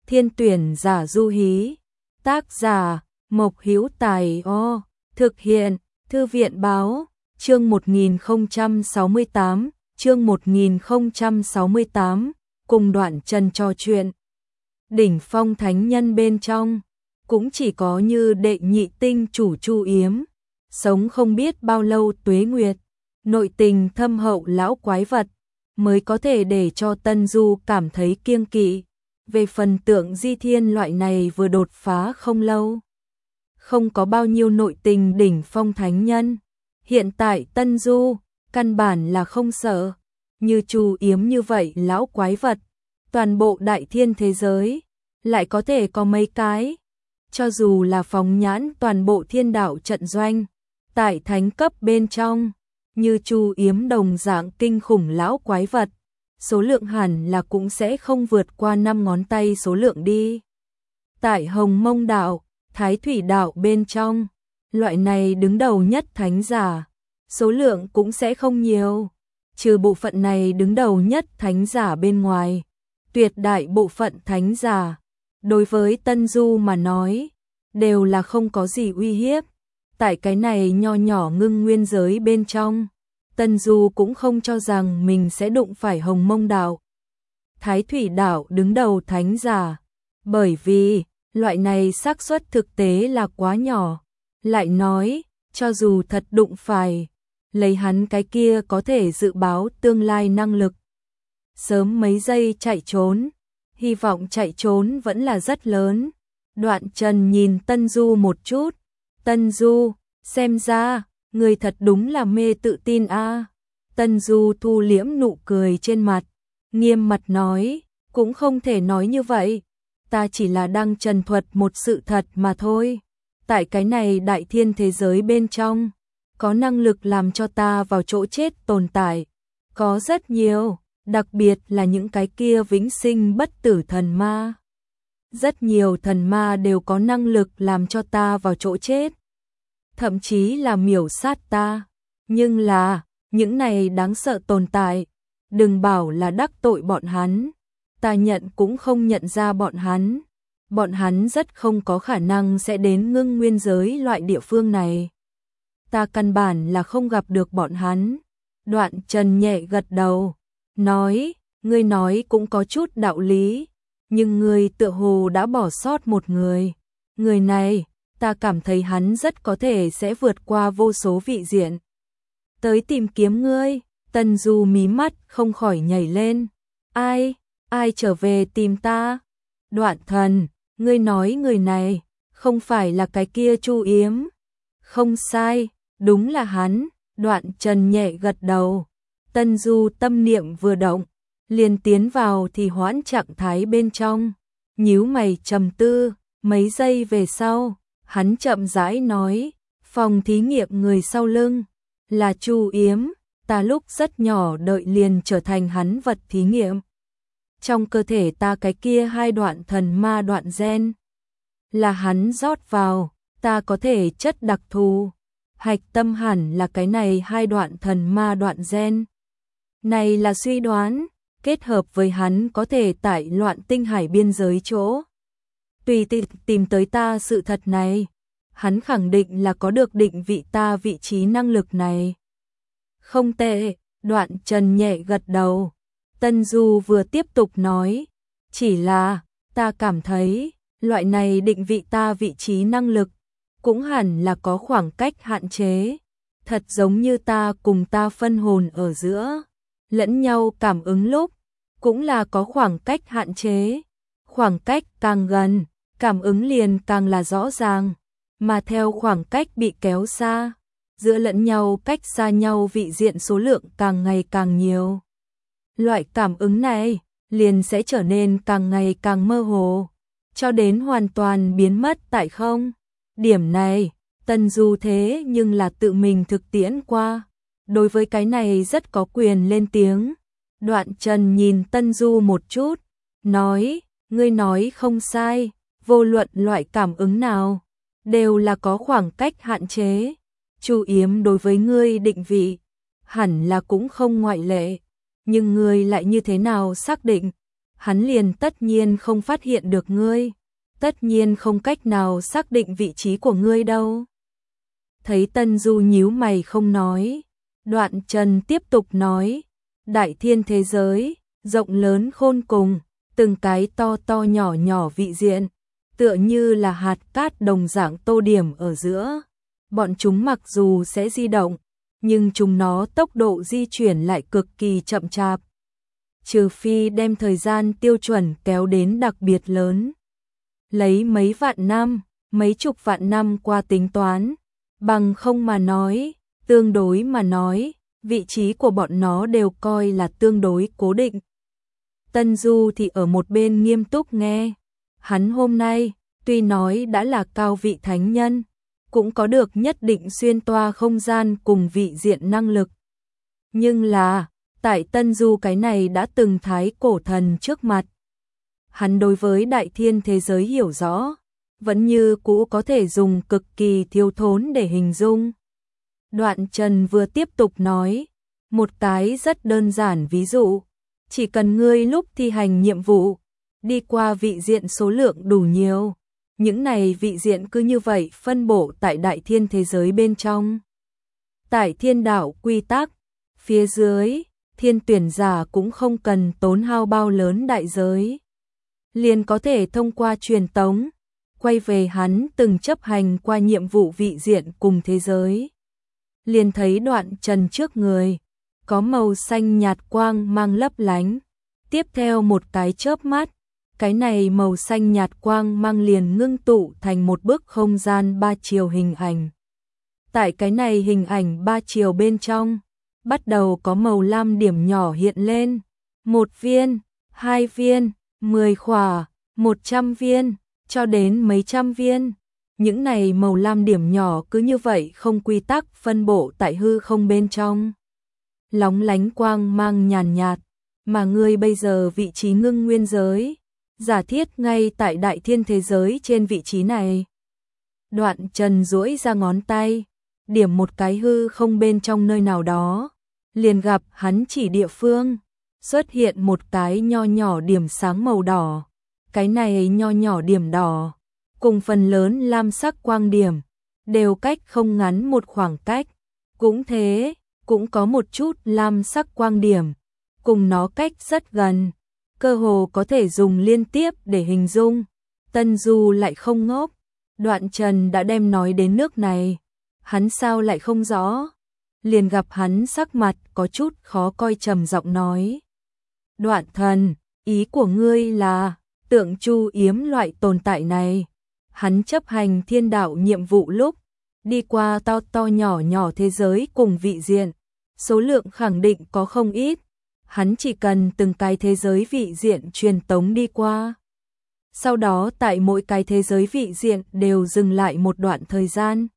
Thiên tuyển giả du hí. Tác giả Mộc Hữu Tài. Thực hiện Thư viện báo. Chương 1068. Chương 1068. Cùng Đoạn Trần trò chuyện. Đỉnh phong thánh nhân bên trong cũng chỉ có như đệ nhị tinh chủ Chu Yếm, sống không biết bao lâu tuế nguyệt, nội tình thâm hậu lão quái vật mới có thể để cho Tân Du cảm thấy kiêng kỵ. Về phần Tượng Di Thiên loại này vừa đột phá không lâu, không có bao nhiêu nội tình đỉnh phong thánh nhân, hiện tại Tân Du căn bản là không sợ. Như Chu Yếm như vậy lão quái vật, toàn bộ đại thiên thế giới lại có thể có mấy cái. Cho dù là phóng nhãn toàn bộ thiên đạo trận doanh, tại thánh cấp bên trong, như Chu Yếm đồng dạng kinh khủng lão quái vật, số lượng hẳn là cũng sẽ không vượt qua 5 ngón tay số lượng đi. Tại Hồng Mông đạo, Thái Thủy đạo bên trong, loại này đứng đầu nhất thánh giả, số lượng cũng sẽ không nhiều. Trừ bộ phận này đứng đầu nhất thánh giả bên ngoài, tuyệt đại bộ phận thánh giả, đối với Tân Du mà nói, đều là không có gì uy hiếp. Tại cái này nho nhỏ ngưng nguyên giới bên trong, Tân Du cũng không cho rằng mình sẽ đụng phải Hồng Mông đạo, Thái Thủy đạo đứng đầu thánh giả, bởi vì loại này xác suất thực tế là quá nhỏ. Lại nói, cho dù thật đụng phải, lấy hắn cái kia có thể dự báo tương lai năng lực, sớm mấy giây chạy trốn, hy vọng chạy trốn vẫn là rất lớn. Đoạn Trần nhìn Tân Du một chút. Tân Du, xem ra, người thật đúng là mê tự tin a. Tân Du thu liễm nụ cười trên mặt, nghiêm mặt nói, cũng không thể nói như vậy. Ta chỉ là đang trần thuật một sự thật mà thôi. Tại cái này đại thiên thế giới bên trong, có năng lực làm cho ta vào chỗ chết tồn tại, có rất nhiều, đặc biệt là những cái kia vĩnh sinh bất tử thần ma. Rất nhiều thần ma đều có năng lực làm cho ta vào chỗ chết, thậm chí là miểu sát ta. Nhưng là, những này đáng sợ tồn tại, đừng bảo là đắc tội bọn hắn, ta nhận cũng không nhận ra bọn hắn. Bọn hắn rất không có khả năng sẽ đến ngưng nguyên giới loại địa phương này. Ta căn bản là không gặp được bọn hắn. Đoạn Trần nhẹ gật đầu, nói, ngươi nói cũng có chút đạo lý, nhưng ngươi tựa hồ đã bỏ sót một người. Người này, ta cảm thấy hắn rất có thể sẽ vượt qua vô số vị diện, tới tìm kiếm ngươi. Tân Du mí mắt không khỏi nhảy lên. Ai trở về tìm ta? Đoạn Thần, ngươi nói người này không phải là cái kia Chu Yếm? Không sai, đúng là hắn. Đoạn Trần nhẹ gật đầu. Tân Du tâm niệm vừa động, liền tiến vào thì hoãn trạng thái bên trong, nhíu mày trầm tư. Mấy giây về sau, hắn chậm rãi nói, phòng thí nghiệm người sau lưng là Chu Yếm. Ta lúc rất nhỏ đợi liền trở thành hắn vật thí nghiệm. Trong cơ thể ta cái kia 2 đoạn thần ma đoạn gen là hắn rót vào, ta có thể chất đặc thù, hạch tâm hẳn là cái này 2 đoạn thần ma đoạn gen. Này là suy đoán, kết hợp với hắn có thể tại Loạn Tinh Hải biên giới chỗ tùy tìm tới ta sự thật này, hắn khẳng định là có được định vị ta vị trí năng lực này. Không tệ. Đoạn Trần nhẹ gật đầu. Tân Du vừa tiếp tục nói, chỉ là ta cảm thấy loại này định vị ta vị trí năng lực cũng hẳn là có khoảng cách hạn chế, thật giống như ta cùng ta phân hồn ở giữa lẫn nhau cảm ứng lúc cũng là có khoảng cách hạn chế. Khoảng cách càng gần, cảm ứng liền càng là rõ ràng, mà theo khoảng cách bị kéo xa, giữa lẫn nhau cách xa nhau vị diện số lượng càng ngày càng nhiều. Loại cảm ứng này liền sẽ trở nên càng ngày càng mơ hồ, cho đến hoàn toàn biến mất tại không. Điểm này, Tân Du thế nhưng là tự mình thực tiễn qua, đối với cái này rất có quyền lên tiếng. Đoạn Trần nhìn Tân Du một chút, nói, ngươi nói không sai, vô luận loại cảm ứng nào, đều là có khoảng cách hạn chế. Chu Yếm đối với ngươi định vị, hẳn là cũng không ngoại lệ, nhưng ngươi lại như thế nào xác định hắn liền tất nhiên không phát hiện được ngươi, tất nhiên không cách nào xác định vị trí của ngươi đâu. Thấy Tân Du nhíu mày không nói, Đoạn Trần tiếp tục nói, đại thiên thế giới, rộng lớn khôn cùng, từng cái to to nhỏ nhỏ vị diện, tựa như là hạt cát đồng dạng tô điểm ở giữa. Bọn chúng mặc dù sẽ di động, nhưng chúng nó tốc độ di chuyển lại cực kỳ chậm chạp. Trừ phi đem thời gian tiêu chuẩn kéo đến đặc biệt lớn. Lấy mấy vạn năm, mấy chục vạn năm qua tính toán, bằng không mà nói, tương đối mà nói, vị trí của bọn nó đều coi là tương đối cố định. Tân Du thì ở một bên nghiêm túc nghe. Hắn hôm nay, tuy nói đã là cao vị thánh nhân, cũng có được nhất định xuyên toa không gian cùng vị diện năng lực. Nhưng là, tại Tân Du cái này đã từng thái cổ thần trước mặt. Hắn đối với đại thiên thế giới hiểu rõ, vẫn như cũ có thể dùng cực kỳ thiếu thốn để hình dung. Đoạn Trần vừa tiếp tục nói, một cái rất đơn giản ví dụ, chỉ cần ngươi lúc thi hành nhiệm vụ, đi qua vị diện số lượng đủ nhiều, những này vị diện cứ như vậy phân bổ tại đại thiên thế giới bên trong. Tại thiên đạo quy tắc, phía dưới, thiên tuyển giả cũng không cần tốn hao bao lớn đại giới, liền có thể thông qua truyền tống, quay về hắn từng chấp hành qua nhiệm vụ vị diện cùng thế giới. Liền thấy Đoạn Trần trước người, có màu xanh nhạt quang mang lấp lánh, tiếp theo một cái chớp mắt, cái này màu xanh nhạt quang mang liền ngưng tụ thành một bức không gian 3 chiều hình ảnh. Tại cái này hình ảnh 3 chiều bên trong, bắt đầu có màu lam điểm nhỏ hiện lên, 1 viên, 2 viên, 10 khỏa, 100 viên, cho đến mấy trăm viên. Những này màu lam điểm nhỏ cứ như vậy không quy tắc phân bổ tại hư không bên trong. Lóng lánh quang mang nhàn nhạt, mà ngươi bây giờ vị trí ngưng nguyên giới, giả thiết ngay tại đại thiên thế giới trên vị trí này. Đoạn Trần duỗi ra ngón tay, điểm một cái hư không bên trong nơi nào đó, liền gặp hắn chỉ địa phương, xuất hiện một cái nho nhỏ điểm sáng màu đỏ. Cái này nho nhỏ điểm đỏ, cùng phần lớn lam sắc quang điểm, đều cách không ngắn một khoảng cách. Cũng thế, cũng có một chút lam sắc quang điểm, cùng nó cách rất gần, cơ hồ có thể dùng liên tiếp để hình dung. Tân Du lại không ngốc, Đoạn Trần đã đem nói đến nước này, hắn sao lại không rõ. Liền gặp hắn sắc mặt có chút khó coi trầm giọng nói. Đoạn thần, ý của ngươi là Tượng Chu Yếm loại tồn tại này, hắn chấp hành thiên đạo nhiệm vụ lúc, đi qua to to nhỏ nhỏ thế giới cùng vị diện, số lượng khẳng định có không ít, hắn chỉ cần từng cái thế giới vị diện truyền tống đi qua. Sau đó tại mỗi cái thế giới vị diện đều dừng lại một đoạn thời gian.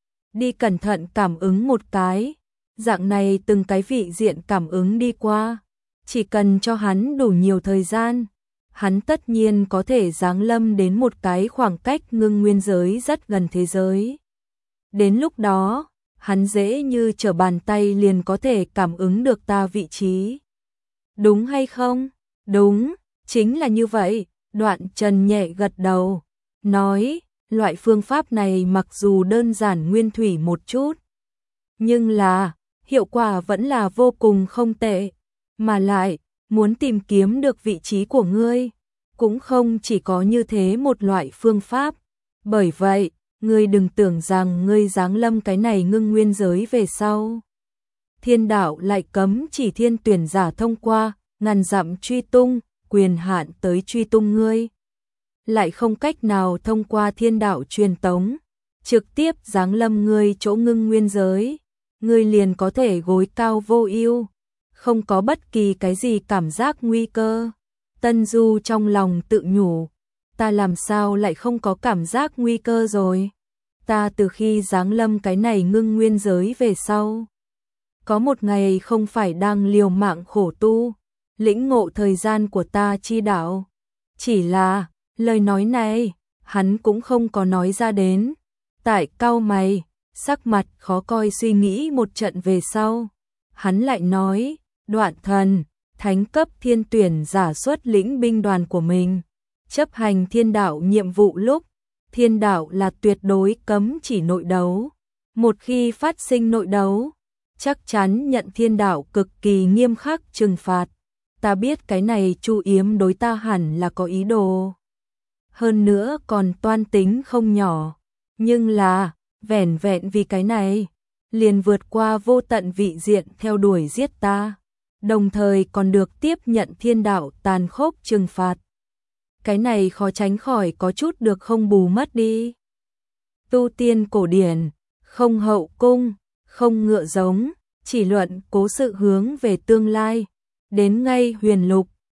Đi cẩn thận cảm ứng một cái, dạng này từng cái vị diện cảm ứng đi qua, chỉ cần cho hắn đủ nhiều thời gian, hắn tất nhiên có thể giáng lâm đến một cái khoảng cách ngưng nguyên giới rất gần thế giới. Đến lúc đó, hắn dễ như trở bàn tay liền có thể cảm ứng được ta vị trí. Đúng hay không? Đúng, chính là như vậy. Đoạn Trần nhẹ gật đầu, nói, loại phương pháp này mặc dù đơn giản nguyên thủy một chút, nhưng là, hiệu quả vẫn là vô cùng không tệ, mà lại, muốn tìm kiếm được vị trí của ngươi, cũng không chỉ có như thế một loại phương pháp. Bởi vậy, ngươi đừng tưởng rằng ngươi giáng lâm cái này ngưng nguyên giới về sau, thiên đạo lại cấm chỉ thiên tuyển giả thông qua, ngàn dặm truy tung, quyền hạn tới truy tung ngươi. Lại không cách nào thông qua thiên đạo truyền tống, trực tiếp giáng lâm ngươi chỗ ngưng nguyên giới, ngươi liền có thể gối cao vô ưu, không có bất kỳ cái gì cảm giác nguy cơ. Tân Du trong lòng tự nhủ, ta làm sao lại không có cảm giác nguy cơ rồi? Ta từ khi giáng lâm cái này ngưng nguyên giới về sau, có một ngày không phải đang liều mạng khổ tu, lĩnh ngộ thời gian của ta chi đạo. Chỉ là, lời nói này, hắn cũng không có nói ra đến. Tại cau mày, sắc mặt khó coi suy nghĩ một trận về sau, hắn lại nói, Đoạn thần, thánh cấp thiên tuyển giả xuất lĩnh binh đoàn của mình, chấp hành thiên đạo nhiệm vụ lúc, thiên đạo là tuyệt đối cấm chỉ nội đấu. Một khi phát sinh nội đấu, chắc chắn nhận thiên đạo cực kỳ nghiêm khắc trừng phạt. Ta biết cái này Chu Yếm đối ta hẳn là có ý đồ. Hơn nữa còn toan tính không nhỏ. Nhưng là, vẻn vẹn vì cái này, liền vượt qua vô tận vị diện theo đuổi giết ta. Đồng thời còn được tiếp nhận thiên đạo tàn khốc trừng phạt. Cái này khó tránh khỏi có chút được không bù mất đi. Tu tiên cổ điển, không hậu cung, không ngựa giống, chỉ luận cố sự hướng về tương lai. Đến ngay huyền lục,